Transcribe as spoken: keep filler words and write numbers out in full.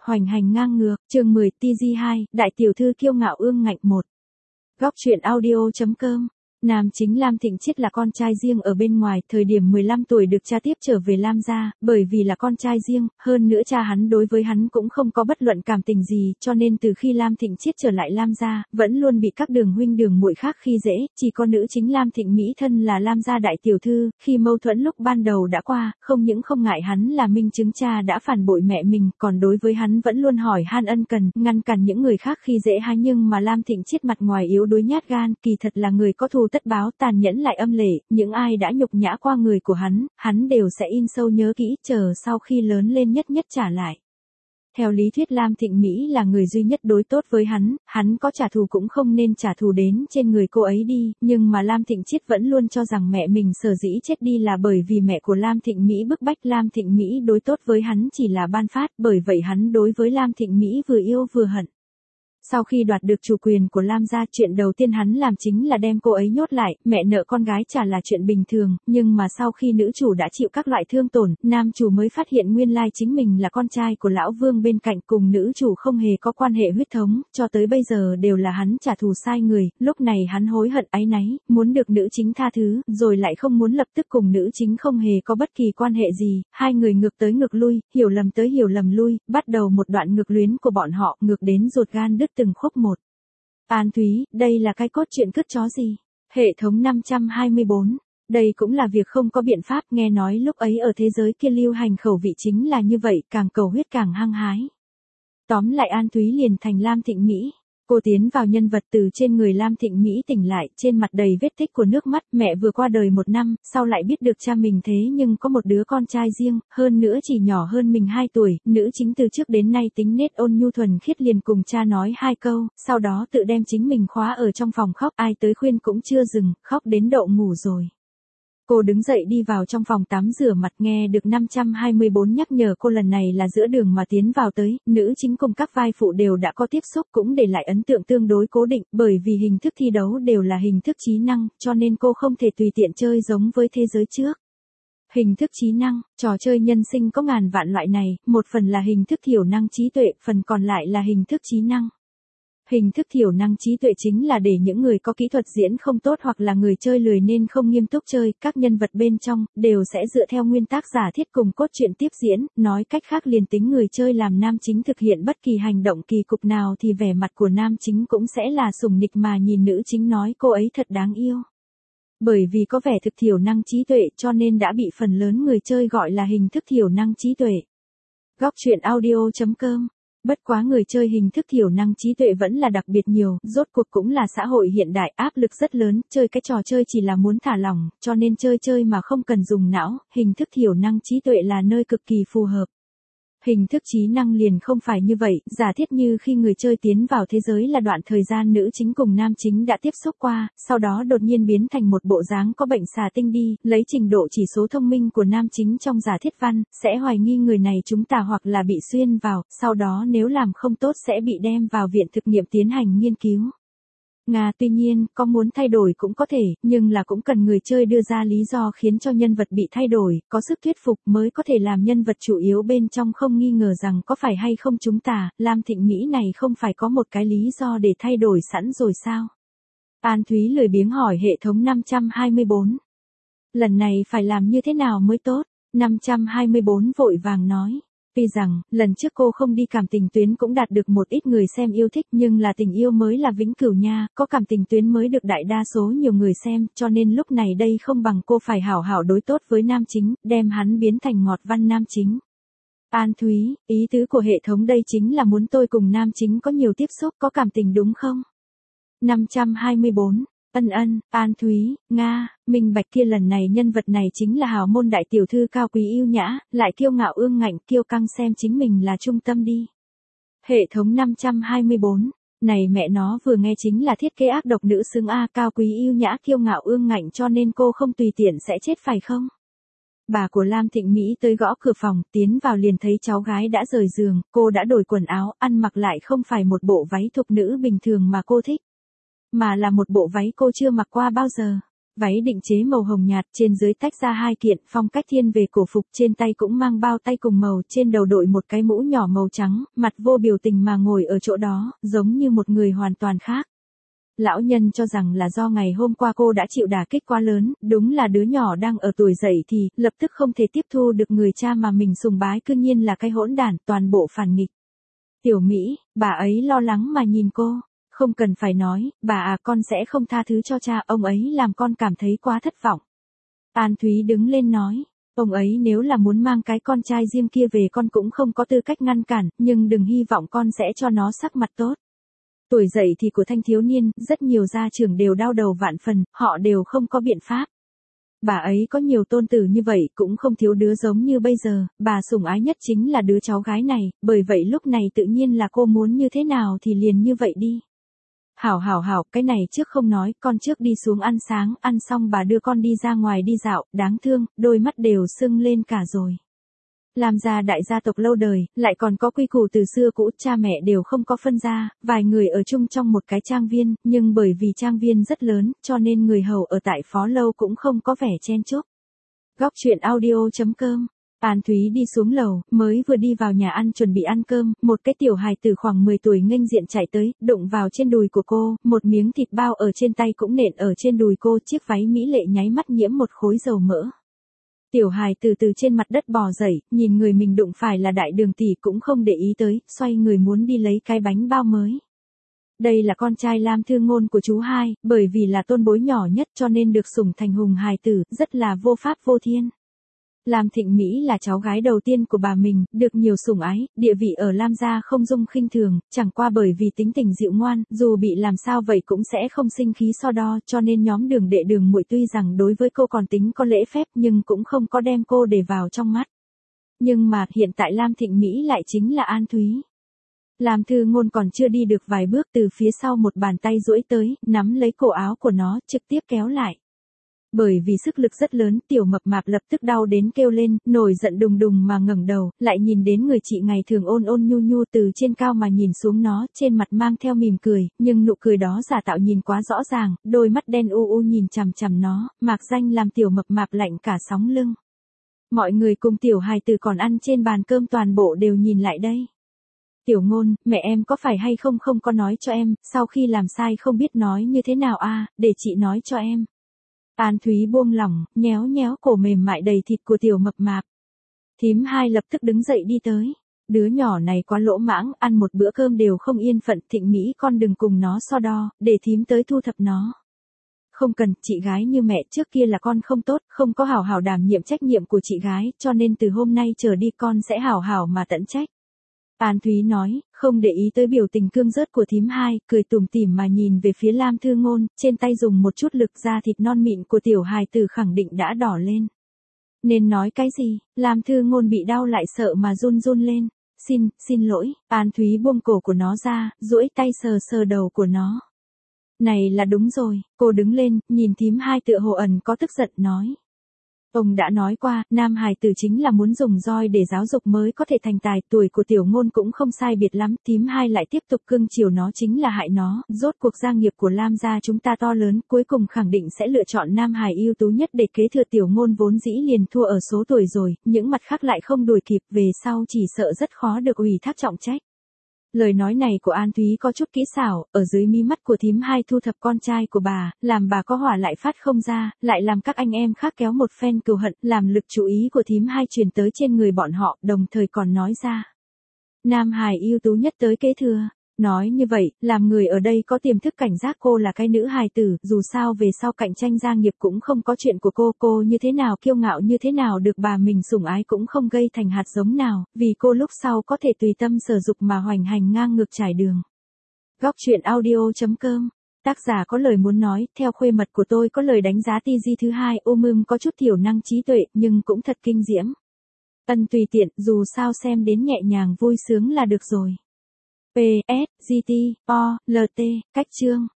hoành hành ngang ngược, chương mười, ti gi hai, đại tiểu thư kiêu ngạo ương ngạnh một. Góc truyện audio.com. Nam chính Lam Thịnh Chiết là con trai riêng ở bên ngoài, thời điểm mười lăm tuổi được cha tiếp trở về Lam gia, bởi vì là con trai riêng, hơn nữa cha hắn đối với hắn cũng không có bất luận cảm tình gì, cho nên từ khi Lam Thịnh Chiết trở lại Lam gia, vẫn luôn bị các đường huynh đường muội khác khi dễ, chỉ có nữ chính Lam Thịnh Mỹ thân là Lam gia đại tiểu thư, khi mâu thuẫn lúc ban đầu đã qua, không những không ngại hắn là minh chứng cha đã phản bội mẹ mình, còn đối với hắn vẫn luôn hỏi han ân cần, ngăn cản những người khác khi dễ hắn, nhưng mà Lam Thịnh Chiết mặt ngoài yếu đuối nhát gan, kỳ thật là người có thù tất báo, tàn nhẫn lại âm lệ, những ai đã nhục nhã qua người của hắn, hắn đều sẽ in sâu nhớ kỹ, chờ sau khi lớn lên nhất nhất trả lại. Theo lý thuyết Lam Thịnh Mỹ là người duy nhất đối tốt với hắn, hắn có trả thù cũng không nên trả thù đến trên người cô ấy đi, nhưng mà Lam Thịnh Chiết vẫn luôn cho rằng mẹ mình sở dĩ chết đi là bởi vì mẹ của Lam Thịnh Mỹ bức bách Lam Thịnh Mỹ đối tốt với hắn chỉ là ban phát, bởi vậy hắn đối với Lam Thịnh Mỹ vừa yêu vừa hận. Sau khi đoạt được chủ quyền của Lam gia, chuyện đầu tiên hắn làm chính là đem cô ấy nhốt lại, mẹ nợ con gái trả là chuyện bình thường, nhưng mà sau khi nữ chủ đã chịu các loại thương tổn, nam chủ mới phát hiện nguyên lai chính mình là con trai của lão vương bên cạnh, cùng nữ chủ không hề có quan hệ huyết thống, cho tới bây giờ đều là hắn trả thù sai người, lúc này hắn hối hận áy náy, muốn được nữ chính tha thứ, rồi lại không muốn lập tức cùng nữ chính không hề có bất kỳ quan hệ gì, hai người ngược tới ngược lui, hiểu lầm tới hiểu lầm lui, bắt đầu một đoạn ngược luyến của bọn họ, ngược đến ruột gan đứt từng khúc một. An Thúy, đây là cái cốt truyện cướp chó gì? Hệ thống năm trăm hai mươi bốn. Đây cũng là việc không có biện pháp, nghe nói lúc ấy ở thế giới kia lưu hành khẩu vị chính là như vậy, càng cầu huyết càng hăng hái. Tóm lại An Thúy liền thành Lam Thịnh Mỹ. Cô tiến vào nhân vật từ trên người Lam Thịnh Mỹ tỉnh lại, trên mặt đầy vết tích của nước mắt, mẹ vừa qua đời một năm, sau lại biết được cha mình thế nhưng có một đứa con trai riêng, hơn nữa chỉ nhỏ hơn mình hai tuổi, nữ chính từ trước đến nay tính nết ôn nhu thuần khiết liền cùng cha nói hai câu, sau đó tự đem chính mình khóa ở trong phòng khóc, ai tới khuyên cũng chưa dừng, khóc đến đậu ngủ rồi. Cô đứng dậy đi vào trong phòng tắm rửa mặt, nghe được năm trăm hai mươi bốn nhắc nhở cô, lần này là giữa đường mà tiến vào tới, nữ chính cùng các vai phụ đều đã có tiếp xúc, cũng để lại ấn tượng tương đối cố định, bởi vì hình thức thi đấu đều là hình thức trí năng, cho nên cô không thể tùy tiện chơi giống với thế giới trước. Hình thức trí năng, trò chơi nhân sinh có ngàn vạn loại này, một phần là hình thức thiểu năng trí tuệ, phần còn lại là hình thức trí năng. Hình thức thiểu năng trí tuệ chính là để những người có kỹ thuật diễn không tốt hoặc là người chơi lười nên không nghiêm túc chơi, các nhân vật bên trong đều sẽ dựa theo nguyên tắc giả thiết cùng cốt truyện tiếp diễn, nói cách khác liền tính người chơi làm nam chính thực hiện bất kỳ hành động kỳ cục nào thì vẻ mặt của nam chính cũng sẽ là sủng nịch mà nhìn nữ chính nói cô ấy thật đáng yêu. Bởi vì có vẻ thực thiểu năng trí tuệ cho nên đã bị phần lớn người chơi gọi là hình thức thiểu năng trí tuệ. Góc truyện audio.com. Bất quá người chơi hình thức thiểu năng trí tuệ vẫn là đặc biệt nhiều, rốt cuộc cũng là xã hội hiện đại, áp lực rất lớn, chơi cái trò chơi chỉ là muốn thả lỏng, cho nên chơi chơi mà không cần dùng não, hình thức thiểu năng trí tuệ là nơi cực kỳ phù hợp. Hình thức trí năng liền không phải như vậy, giả thiết như khi người chơi tiến vào thế giới là đoạn thời gian nữ chính cùng nam chính đã tiếp xúc qua, sau đó đột nhiên biến thành một bộ dáng có bệnh xà tinh đi, lấy trình độ chỉ số thông minh của nam chính trong giả thiết văn, sẽ hoài nghi người này chúng ta hoặc là bị xuyên vào, sau đó nếu làm không tốt sẽ bị đem vào viện thực nghiệm tiến hành nghiên cứu. Nga tuy nhiên, có muốn thay đổi cũng có thể, nhưng là cũng cần người chơi đưa ra lý do khiến cho nhân vật bị thay đổi, có sức thuyết phục mới có thể làm nhân vật chủ yếu bên trong không nghi ngờ rằng có phải hay không chúng ta, Lam Thịnh Mỹ này không phải có một cái lý do để thay đổi sẵn rồi sao? An Thúy lười biếng hỏi hệ thống năm trăm hai mươi bốn. Lần này phải làm như thế nào mới tốt? năm trăm hai mươi bốn vội vàng nói. Tuy rằng, lần trước cô không đi cảm tình tuyến cũng đạt được một ít người xem yêu thích nhưng là tình yêu mới là vĩnh cửu nha, có cảm tình tuyến mới được đại đa số nhiều người xem, cho nên lúc này đây không bằng cô phải hảo hảo đối tốt với nam chính, đem hắn biến thành ngọt văn nam chính. An Thúy, ý tứ của hệ thống đây chính là muốn tôi cùng nam chính có nhiều tiếp xúc, có cảm tình đúng không? năm trăm hai mươi bốn. Ân ân, An Thúy, Nga, minh bạch kia lần này nhân vật này chính là hào môn đại tiểu thư cao quý yêu nhã, lại kiêu ngạo ương ngạnh, kiêu căng xem chính mình là trung tâm đi. Hệ thống năm trăm hai mươi bốn, này mẹ nó vừa nghe chính là thiết kế ác độc nữ xứng A, cao quý yêu nhã kiêu ngạo ương ngạnh cho nên cô không tùy tiện sẽ chết phải không? Bà của Lam Thịnh Mỹ tới gõ cửa phòng, tiến vào liền thấy cháu gái đã rời giường, cô đã đổi quần áo, ăn mặc lại không phải một bộ váy thục nữ bình thường mà cô thích. Mà là một bộ váy cô chưa mặc qua bao giờ. Váy định chế màu hồng nhạt, trên dưới tách ra hai kiện, phong cách thiên về cổ phục, trên tay cũng mang bao tay cùng màu, trên đầu đội một cái mũ nhỏ màu trắng, mặt vô biểu tình mà ngồi ở chỗ đó, giống như một người hoàn toàn khác. Lão nhân cho rằng là do ngày hôm qua cô đã chịu đả kích quá lớn, đúng là đứa nhỏ đang ở tuổi dậy thì, lập tức không thể tiếp thu được người cha mà mình sùng bái, cư nhiên là cái hỗn đản, toàn bộ phản nghịch. Tiểu Mỹ, bà ấy lo lắng mà nhìn cô, không cần phải nói, bà à, con sẽ không tha thứ cho cha, ông ấy làm con cảm thấy quá thất vọng. An Thúy đứng lên nói, ông ấy nếu là muốn mang cái con trai riêng kia về con cũng không có tư cách ngăn cản, nhưng đừng hy vọng con sẽ cho nó sắc mặt tốt. Tuổi dậy thì của thanh thiếu niên, rất nhiều gia trưởng đều đau đầu vạn phần, họ đều không có biện pháp. Bà ấy có nhiều tôn tử như vậy, cũng không thiếu đứa giống như bây giờ, bà sủng ái nhất chính là đứa cháu gái này, bởi vậy lúc này tự nhiên là cô muốn như thế nào thì liền như vậy đi. Hảo hảo hảo, cái này trước không nói, con trước đi xuống ăn sáng, ăn xong bà đưa con đi ra ngoài đi dạo, đáng thương, đôi mắt đều sưng lên cả rồi. Làm gia đại gia tộc lâu đời, lại còn có quy củ từ xưa cũ, cha mẹ đều không có phân gia, vài người ở chung trong một cái trang viên, nhưng bởi vì trang viên rất lớn, cho nên người hầu ở tại phó lâu cũng không có vẻ chen chúc. Góc truyện audio chấm com. An Thúy đi xuống lầu, mới vừa đi vào nhà ăn chuẩn bị ăn cơm, một cái tiểu hài tử khoảng mười tuổi nghênh diện chạy tới, đụng vào trên đùi của cô, một miếng thịt bao ở trên tay cũng nện ở trên đùi cô, chiếc váy mỹ lệ nháy mắt nhiễm một khối dầu mỡ. Tiểu hài từ từ trên mặt đất bò dậy, nhìn người mình đụng phải là đại đường tỷ cũng không để ý tới, xoay người muốn đi lấy cái bánh bao mới. Đây là con trai Lam Thư Ngôn của chú hai, bởi vì là tôn bối nhỏ nhất cho nên được sủng thành hùng hài tử, rất là vô pháp vô thiên. Lam Thịnh Mỹ là cháu gái đầu tiên của bà mình, được nhiều sủng ái, địa vị ở Lam gia không dung khinh thường, chẳng qua bởi vì tính tình dịu ngoan, dù bị làm sao vậy cũng sẽ không sinh khí so đo, cho nên nhóm Đường đệ Đường muội tuy rằng đối với cô còn tính có lễ phép nhưng cũng không có đem cô để vào trong mắt. Nhưng mà hiện tại Lam Thịnh Mỹ lại chính là An Thúy. Lam Thư Ngôn còn chưa đi được vài bước, từ phía sau một bàn tay duỗi tới, nắm lấy cổ áo của nó, trực tiếp kéo lại. Bởi vì sức lực rất lớn, tiểu mập mạp lập tức đau đến kêu lên, nổi giận đùng đùng mà ngẩng đầu, lại nhìn đến người chị ngày thường ôn ôn nhu nhu từ trên cao mà nhìn xuống nó, trên mặt mang theo mỉm cười, nhưng nụ cười đó giả tạo nhìn quá rõ ràng, đôi mắt đen u u nhìn chằm chằm nó, mạc danh làm tiểu mập mạp lạnh cả sóng lưng. Mọi người cùng tiểu hài tử còn ăn trên bàn cơm toàn bộ đều nhìn lại đây. Tiểu Ngôn, mẹ em có phải hay không không có nói cho em, sau khi làm sai không biết nói như thế nào à, để chị nói cho em. An Thúy buông lỏng, nhéo nhéo cổ mềm mại đầy thịt của tiểu mập mạp. Thím hai lập tức đứng dậy đi tới. Đứa nhỏ này quá lỗ mãng, ăn một bữa cơm đều không yên phận, Thịnh Mỹ con đừng cùng nó so đo, để thím tới thu thập nó. Không cần, chị gái như mẹ trước kia là con không tốt, không có hảo hảo đảm nhiệm trách nhiệm của chị gái, cho nên từ hôm nay trở đi con sẽ hảo hảo mà tận trách. An Thúy nói, không để ý tới biểu tình cương rớt của thím hai, cười tủm tỉm mà nhìn về phía Lam Thư Ngôn, trên tay dùng một chút lực da thịt non mịn của tiểu hài tử khẳng định đã đỏ lên. Nên nói cái gì, Lam Thư Ngôn bị đau lại sợ mà run run lên. Xin, xin lỗi, An Thúy buông cổ của nó ra, duỗi tay sờ sờ đầu của nó. Này là đúng rồi, cô đứng lên, nhìn thím hai tựa hồ ẩn có tức giận nói. Ông đã nói qua, nam hài tử chính là muốn dùng roi để giáo dục mới có thể thành tài, tuổi của tiểu Ngôn cũng không sai biệt lắm, thím hai lại tiếp tục cưng chiều nó chính là hại nó, rốt cuộc gia nghiệp của Lam gia chúng ta to lớn, cuối cùng khẳng định sẽ lựa chọn nam hài ưu tú nhất để kế thừa, tiểu Ngôn vốn dĩ liền thua ở số tuổi rồi, những mặt khác lại không đuổi kịp, về sau chỉ sợ rất khó được ủy thác trọng trách. Lời nói này của An Thúy có chút kỹ xảo, ở dưới mí mắt của thím hai thu thập con trai của bà, làm bà có hỏa lại phát không ra, lại làm các anh em khác kéo một phen cừu hận, làm lực chú ý của thím hai truyền tới trên người bọn họ, đồng thời còn nói ra. Nam hài ưu tú nhất tới kế thừa. Nói như vậy, làm người ở đây có tiềm thức cảnh giác cô là cái nữ hài tử, dù sao về sau cạnh tranh gia nghiệp cũng không có chuyện của cô, cô như thế nào kiêu ngạo như thế nào được bà mình sủng ái cũng không gây thành hạt giống nào, vì cô lúc sau có thể tùy tâm sở dục mà hoành hành ngang ngược trải đường. Góc truyện audio chấm com. Tác giả có lời muốn nói, theo khuê mật của tôi có lời đánh giá ti gi thứ hai, ôm ưm có chút thiểu năng trí tuệ, nhưng cũng thật kinh diễm. Ân tùy tiện, dù sao xem đến nhẹ nhàng vui sướng là được rồi. P, S, G, T, O, L, T, cách chương.